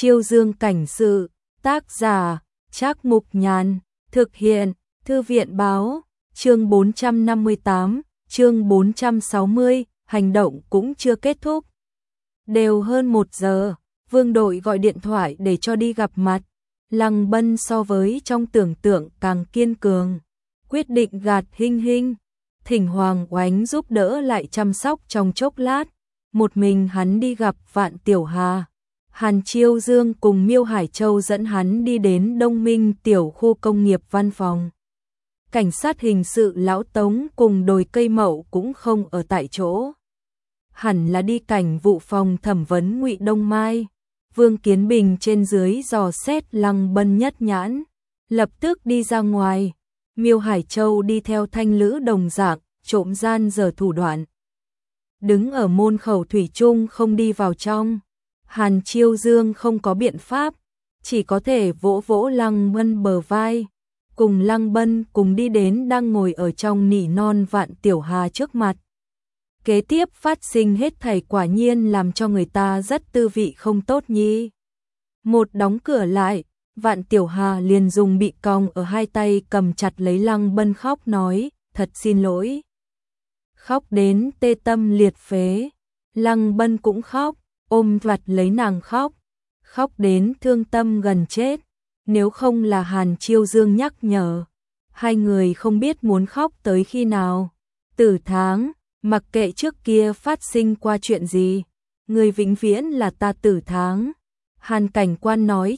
Chiêu Dương cảnh sự, tác giả, Trác Mục Nhàn, thực hiện, Thư viện báo, chương 458, chương 460, hành động cũng chưa kết thúc. Đều hơn 1 giờ, Vương Đội gọi điện thoại để cho đi gặp mặt. Lăng Bân so với trong tưởng tượng càng kiên cường, quyết định gạt Hinh Hinh, thỉnh Hoàng Oánh giúp đỡ lại chăm sóc trong chốc lát. Một mình hắn đi gặp Vạn Tiểu Hà. Hàn Chiêu Dương cùng Miêu Hải Châu dẫn hắn đi đến Đông Minh tiểu khu công nghiệp văn phòng. Cảnh sát hình sự Lão Tống cùng Đồi Cây Mậu cũng không ở tại chỗ. Hẳn là đi cảnh vụ phòng thẩm vấn Ngụy Đông Mai. Vương Kiến Bình trên dưới dò xét Lăng Bân nhất nhãn, lập tức đi ra ngoài. Miêu Hải Châu đi theo thanh lữ đồng dạng, trộm gian dở thủ đoạn. Đứng ở môn khẩu thủy chung không đi vào trong. Hàn Chiêu Dương không có biện pháp, chỉ có thể vỗ vỗ Lăng Bân bờ vai. Cùng Lăng Bân cùng đi đến đang ngồi ở trong nỉ non Vạn Tiểu Hà trước mặt. Kế tiếp phát sinh hết thảy quả nhiên làm cho người ta rất tư vị không tốt nhỉ. Một đóng cửa lại, Vạn Tiểu Hà liền dùng bị còng ở hai tay cầm chặt lấy Lăng Bân khóc nói, thật xin lỗi. Khóc đến tê tâm liệt phế. Lăng Bân cũng khóc, ôm vặt lấy nàng khóc. Khóc đến thương tâm gần chết. Nếu không là Hàn Chiêu Dương nhắc nhở, hai người không biết muốn khóc tới khi nào. Tử Tháng, mặc kệ trước kia phát sinh qua chuyện gì, người vĩnh viễn là ta Tử Tháng. Hàn cảnh quan nói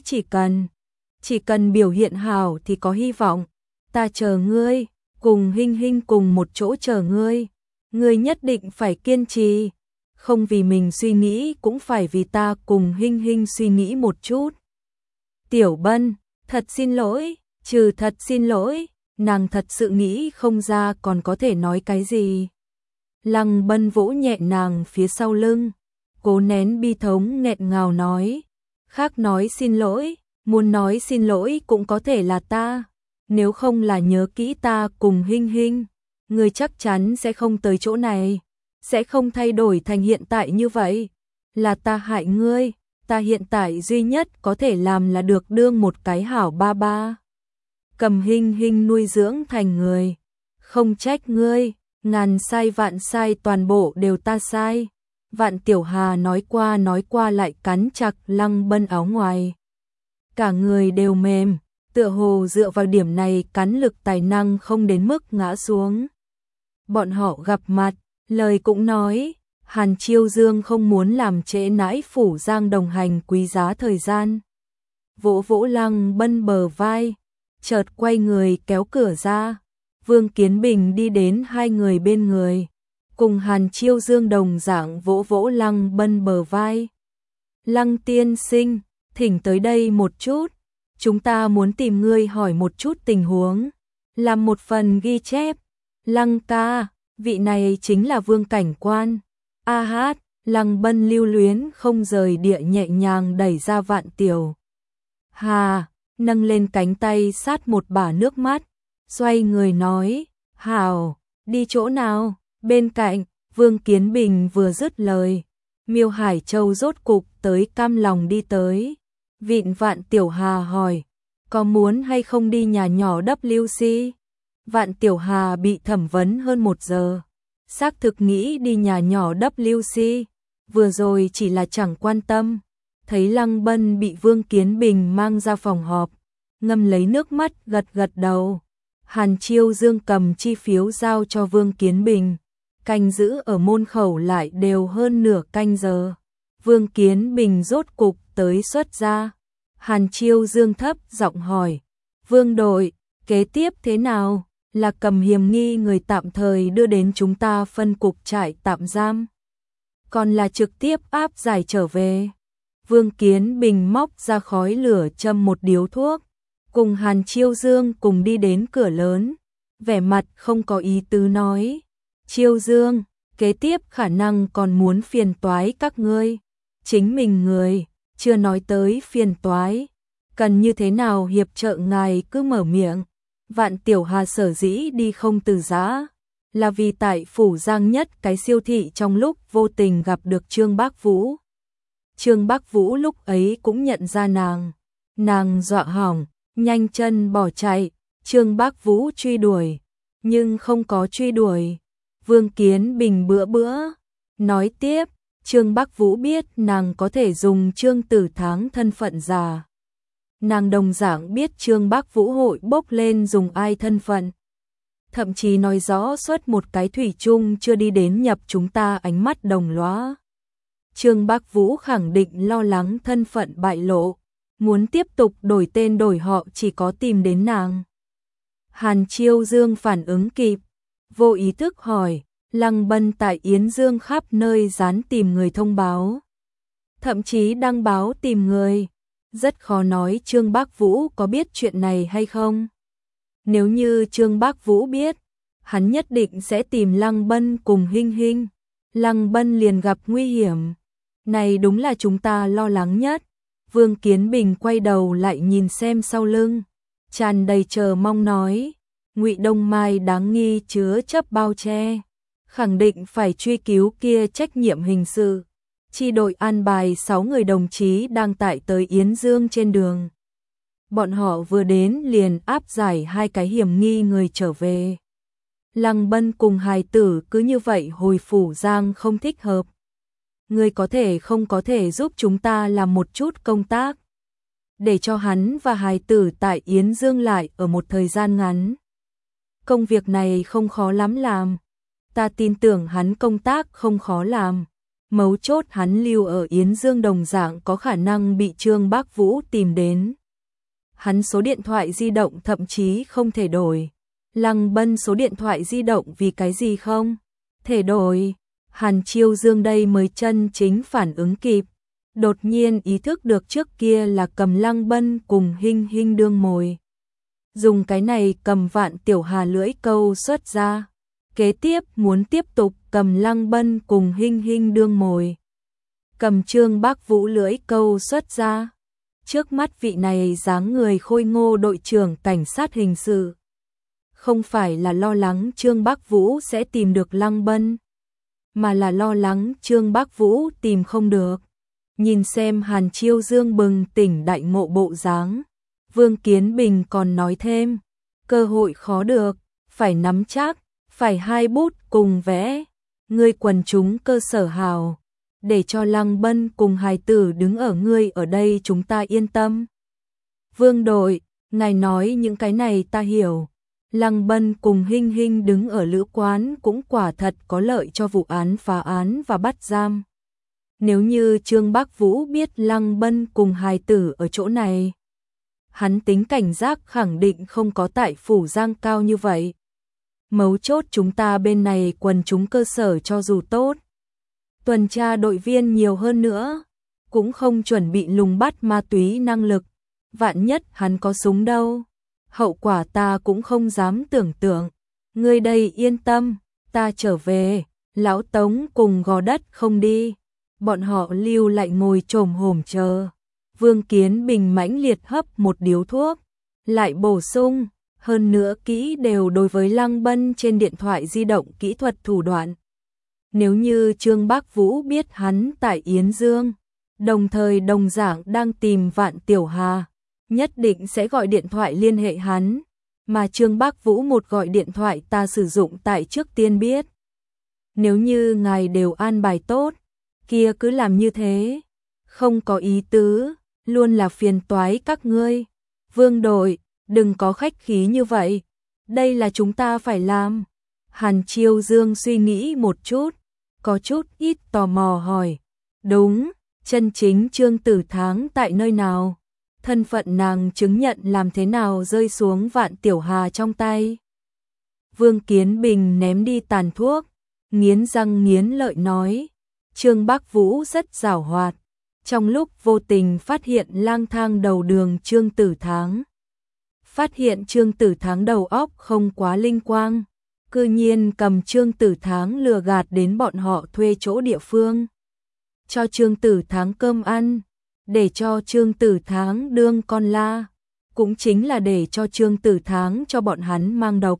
chỉ cần biểu hiện hảo thì có hy vọng. Ta chờ ngươi, cùng Hinh Hinh cùng một chỗ chờ ngươi. Ngươi nhất định phải kiên trì, không vì mình suy nghĩ cũng phải vì ta cùng Hinh Hinh suy nghĩ một chút. Tiểu Bân, thật xin lỗi, thật xin lỗi, nàng thật sự nghĩ không ra còn có thể nói cái gì. Lăng Bân vỗ nhẹ nàng phía sau lưng, cố nén bi thống nghẹn ngào nói, khác nói xin lỗi, muốn nói xin lỗi cũng có thể là ta, nếu không là nhớ kỹ ta cùng Hinh Hinh, ngươi chắc chắn sẽ không tới chỗ này, sẽ không thay đổi thành hiện tại như vậy, là ta hại ngươi. Ta hiện tại duy nhất có thể làm là được đương một cái hảo ba ba. Cầm Hinh Hinh nuôi dưỡng thành người. Không trách ngươi, ngàn sai vạn sai toàn bộ đều ta sai. Vạn Tiểu Hà nói qua lại cắn chặt Lăng Bân áo ngoài. Cả người đều mềm, tựa hồ dựa vào điểm này cắn lực tài năng không đến mức ngã xuống. Bọn họ gặp mặt, lời cũng nói. Hàn Chiêu Dương không muốn làm trễ nãi Phủ Giang đồng hành quý giá thời gian. Vỗ vỗ Lăng Bân bờ vai, chợt quay người kéo cửa ra. Vương Kiến Bình đi đến hai người bên người, cùng Hàn Chiêu Dương đồng dạng vỗ vỗ Lăng Bân bờ vai. Lăng tiên sinh, thỉnh tới đây một chút, chúng ta muốn tìm ngươi hỏi một chút tình huống, làm một phần ghi chép. Lăng ca, vị này chính là Vương cảnh quan. A hát, Lăng Bân lưu luyến không rời địa nhẹ nhàng đẩy ra Vạn Tiểu Hà, nâng lên cánh tay sát một bả nước mắt, xoay người nói, hảo, đi chỗ nào, bên cạnh. Vương Kiến Bình vừa dứt lời, Miêu Hải Châu rốt cục tới cam lòng đi tới. Vịn Vạn Tiểu Hà hỏi, có muốn hay không đi nhà nhỏ WC? Vạn Tiểu Hà bị thẩm vấn hơn 1 giờ. Xác thực nghĩ đi nhà nhỏ WC, vừa rồi chỉ là chẳng quan tâm, thấy Lăng Bân bị Vương Kiến Bình mang ra phòng họp, ngâm lấy nước mắt gật đầu. Hàn Chiêu Dương cầm chi phiếu giao cho Vương Kiến Bình, canh giữ ở môn khẩu lại đều hơn nửa canh giờ. Vương Kiến Bình rốt cục tới xuất ra. Hàn Chiêu Dương thấp giọng hỏi, Vương đội, kế tiếp thế nào? Là cầm hiểm nghi người tạm thời đưa đến chúng ta phân cục trại tạm giam, còn là trực tiếp áp giải trở về? Vương Kiến Bình móc ra khói lửa châm một điếu thuốc, cùng Hàn Chiêu Dương cùng đi đến cửa lớn, vẻ mặt không có ý tứ nói, Chiêu Dương, kế tiếp khả năng còn muốn phiền toái các ngươi, chính mình người, chưa nói tới phiền toái, cần như thế nào hiệp trợ ngài cứ mở miệng. Vạn Tiểu Hà sở dĩ đi không từ giã, là vì tại Phủ Giang nhất cái siêu thị trong lúc vô tình gặp được Trương Bác Vũ. Trương Bắc Vũ lúc ấy cũng nhận ra nàng dọa hỏng, nhanh chân bỏ chạy, Trương Bắc Vũ truy đuổi, nhưng không có truy đuổi. Vương Kiến Bình bữa nói tiếp, Trương Bắc Vũ biết nàng có thể dùng Trương Tử Thắng thân phận giả. Nàng đồng dạng biết Trương Bắc Vũ hội bốc lên dùng ai thân phận. Thậm chí nói rõ suốt một cái thủy chung chưa đi đến nhập chúng ta ánh mắt đồng lóa. Trương Bắc Vũ khẳng định lo lắng thân phận bại lộ, muốn tiếp tục đổi tên đổi họ chỉ có tìm đến nàng. Hàn Chiêu Dương phản ứng kịp, vô ý thức hỏi, Lăng Bân tại Yến Dương khắp nơi dán tìm người thông báo. Thậm chí đăng báo tìm người. Rất khó nói Trương Bắc Vũ có biết chuyện này hay không. Nếu như Trương Bắc Vũ biết, hắn nhất định sẽ tìm Lăng Bân cùng Hinh Hinh. Lăng Bân liền gặp nguy hiểm. Này đúng là chúng ta lo lắng nhất. Vương Kiến Bình quay đầu lại nhìn xem sau lưng, tràn đầy chờ mong nói, Ngụy Đông Mai đáng nghi chứa chấp bao che, khẳng định phải truy cứu kia trách nhiệm hình sự. Chi đội an bài 6 người đồng chí đang tại tới Yến Dương trên đường. Bọn họ vừa đến liền áp giải 2 cái hiểm nghi người trở về. Lăng Bân cùng hài tử cứ như vậy hồi phủ Giang không thích hợp. Người có thể không có thể giúp chúng ta làm một chút công tác, để cho hắn và hài tử tại Yến Dương lại ở một thời gian ngắn. Công việc này không khó lắm làm. Ta tin tưởng hắn công tác không khó làm. Mấu chốt hắn lưu ở Yến Dương đồng dạng có khả năng bị Trương Bắc Vũ tìm đến. Hắn số điện thoại di động thậm chí không thể đổi. Lăng Bân số điện thoại di động vì cái gì không thể đổi. Hàn Chiêu Dương đây mới chân chính phản ứng kịp. Đột nhiên ý thức được trước kia là cầm Lăng Bân cùng Hinh Hinh đương mồi. Dùng cái này cầm Vạn Tiểu Hà lưỡi câu xuất ra. Kế tiếp muốn tiếp tục cầm Lăng Bân cùng Hinh Hinh đương mồi. Cầm Trương Bắc Vũ lưỡi câu xuất ra. Trước mắt vị này dáng người khôi ngô đội trưởng cảnh sát hình sự. Không phải là lo lắng Trương Bắc Vũ sẽ tìm được Lăng Bân, mà là lo lắng Trương Bắc Vũ tìm không được. Nhìn xem Hàn Chiêu Dương bừng tỉnh đại ngộ bộ dáng, Vương Kiến Bình còn nói thêm, cơ hội khó được, phải nắm chắc, phải 2 bút cùng vẽ, ngươi quần chúng cơ sở hào, để cho Lăng Bân cùng hài tử đứng ở ngươi ở đây chúng ta yên tâm. Vương đội, ngài nói những cái này ta hiểu. Lăng Bân cùng Hinh Hinh đứng ở lữ quán cũng quả thật có lợi cho vụ án phá án và bắt giam. Nếu như Trương Bắc Vũ biết Lăng Bân cùng hài tử ở chỗ này, hắn tính cảnh giác khẳng định không có tại phủ Giang cao như vậy. Mấu chốt chúng ta bên này quần chúng cơ sở cho dù tốt, tuần tra đội viên nhiều hơn nữa, cũng không chuẩn bị lùng bắt ma túy năng lực. Vạn nhất hắn có súng đâu, hậu quả ta cũng không dám tưởng tượng. Ngươi đây yên tâm, ta trở về, lão Tống cùng Gò Đất không đi, bọn họ lưu lại ngồi chồm hổm chờ. Vương Kiến Bình mãnh liệt hấp một điếu thuốc, lại bổ sung, hơn nữa kỹ đều đối với Lăng Bân trên điện thoại di động kỹ thuật thủ đoạn. Nếu như Trương Bắc Vũ biết hắn tại Yến Dương, đồng thời đồng dạng đang tìm Vạn Tiểu Hà, nhất định sẽ gọi điện thoại liên hệ hắn, mà Trương Bắc Vũ một gọi điện thoại ta sử dụng tại trước tiên biết. Nếu như ngài đều an bài tốt, kia cứ làm như thế, không có ý tứ, luôn là phiền toái các ngươi. Vương đội, đừng có khách khí như vậy, đây là chúng ta phải làm. Hàn Chiêu Dương suy nghĩ một chút, có chút ít tò mò hỏi, đúng, chân chính Trương Tử Thắng tại nơi nào? Thân phận nàng chứng nhận làm thế nào rơi xuống Vạn Tiểu Hà trong tay? Vương Kiến Bình ném đi tàn thuốc, nghiến răng nghiến lợi nói, Trương Bắc Vũ rất giàu hoạt, trong lúc vô tình phát hiện lang thang đầu đường Trương Tử Thắng. Phát hiện Trương Tử Thắng đầu óc không quá linh quang, cư nhiên cầm Trương Tử Thắng lừa gạt đến bọn họ thuê chỗ địa phương, cho Trương Tử Thắng cơm ăn, để cho Trương Tử Thắng đương con la, cũng chính là để cho Trương Tử Thắng cho bọn hắn mang độc.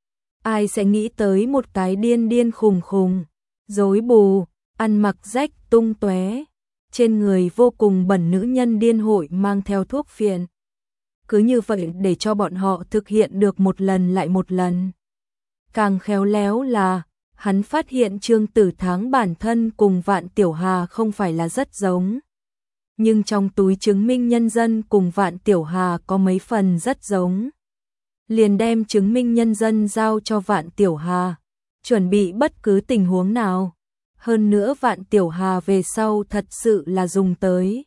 Ai sẽ nghĩ tới một cái điên điên khùng khùng, rối bù, ăn mặc rách tung tóe, trên người vô cùng bẩn nữ nhân điên hội mang theo thuốc phiện. Cứ như vậy để cho bọn họ thực hiện được một lần lại một lần. Càng khéo léo là, hắn phát hiện Trương Tử Thắng bản thân cùng Vạn Tiểu Hà không phải là rất giống. Nhưng trong túi chứng minh nhân dân cùng Vạn Tiểu Hà có mấy phần rất giống. Liền đem chứng minh nhân dân giao cho Vạn Tiểu Hà, chuẩn bị bất cứ tình huống nào. Hơn nữa Vạn Tiểu Hà về sau thật sự là dùng tới.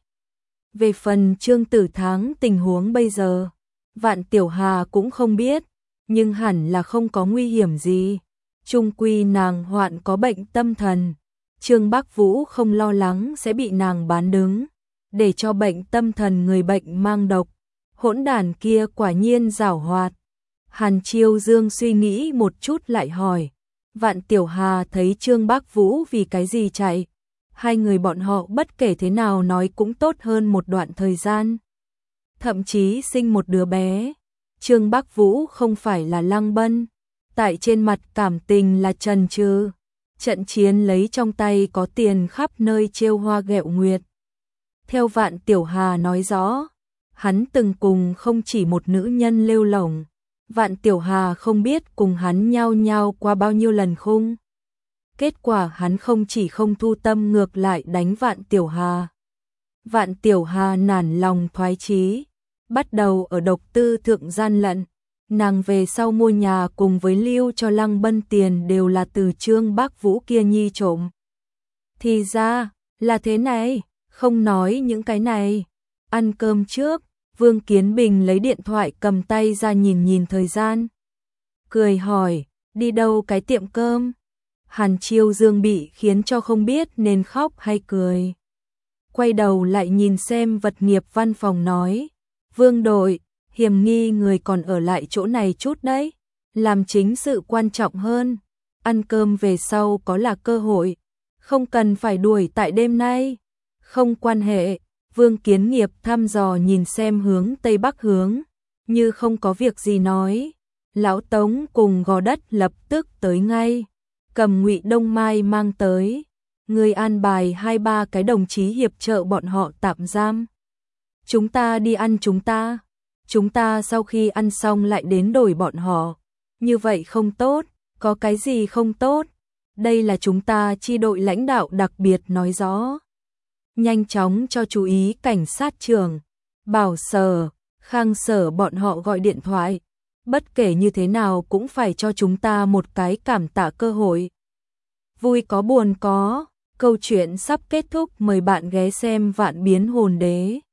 Về phần Trương Tử Thắng tình huống bây giờ, Vạn Tiểu Hà cũng không biết, nhưng hẳn là không có nguy hiểm gì. Chung quy nàng hoạn có bệnh tâm thần, Trương Bắc Vũ không lo lắng sẽ bị nàng bán đứng, để cho bệnh tâm thần người bệnh mang độc. Hỗn đản kia quả nhiên giảo hoạt. Hàn Chiêu Dương suy nghĩ một chút lại hỏi, Vạn Tiểu Hà thấy Trương Bắc Vũ vì cái gì chạy? Hai người bọn họ bất kể thế nào nói cũng tốt hơn một đoạn thời gian. Thậm chí sinh một đứa bé. Trương Bắc Vũ không phải là Lăng Bân, tại trên mặt cảm tình là chần chừ. Trận chiến lấy trong tay có tiền khắp nơi trêu hoa ghẹo nguyệt. Theo Vạn Tiểu Hà nói rõ, hắn từng cùng không chỉ một nữ nhân lêu lổng. Vạn Tiểu Hà không biết cùng hắn nhao nhao qua bao nhiêu lần khung. Kết quả hắn không chỉ không thu tâm ngược lại đánh Vạn Tiểu Hà. Vạn Tiểu Hà nản lòng thoái chí, bắt đầu ở độc tư thượng gian lận. Nàng về sau mua nhà cùng với lưu cho Lăng Bân tiền đều là từ Trương Bắc Vũ kia nhi trộm. Thì ra, là thế này, không nói những cái này. Ăn cơm trước, Vương Kiến Bình lấy điện thoại cầm tay ra nhìn nhìn thời gian. Cười hỏi, đi đâu cái tiệm cơm? Hàn Chiêu Dương bị khiến cho không biết nên khóc hay cười. Quay đầu lại nhìn xem vật nghiệp văn phòng nói, Vương đội, hiểm nghi người còn ở lại chỗ này chút đấy, làm chính sự quan trọng hơn. Ăn cơm về sau có là cơ hội, không cần phải đuổi tại đêm nay. Không quan hệ, Vương Kiến Nghiệp thăm dò nhìn xem hướng Tây Bắc hướng, như không có việc gì nói. Lão Tống cùng Gò Đất lập tức tới ngay, cầm Ngụy Đông Mai mang tới. Người an bài 2-3 cái đồng chí hiệp trợ bọn họ tạm giam. Chúng ta đi ăn chúng ta sau khi ăn xong lại đến đổi bọn họ. Như vậy không tốt, có cái gì không tốt? Đây là chúng ta chi đội lãnh đạo đặc biệt nói rõ. Nhanh chóng cho chú ý cảnh sát trưởng, Bảo Sở, Khang Sở bọn họ gọi điện thoại. Bất kể như thế nào cũng phải cho chúng ta một cái cảm tạ cơ hội. Vui có buồn có, câu chuyện sắp kết thúc, mời bạn ghé xem Vạn Biến Hồn Đế.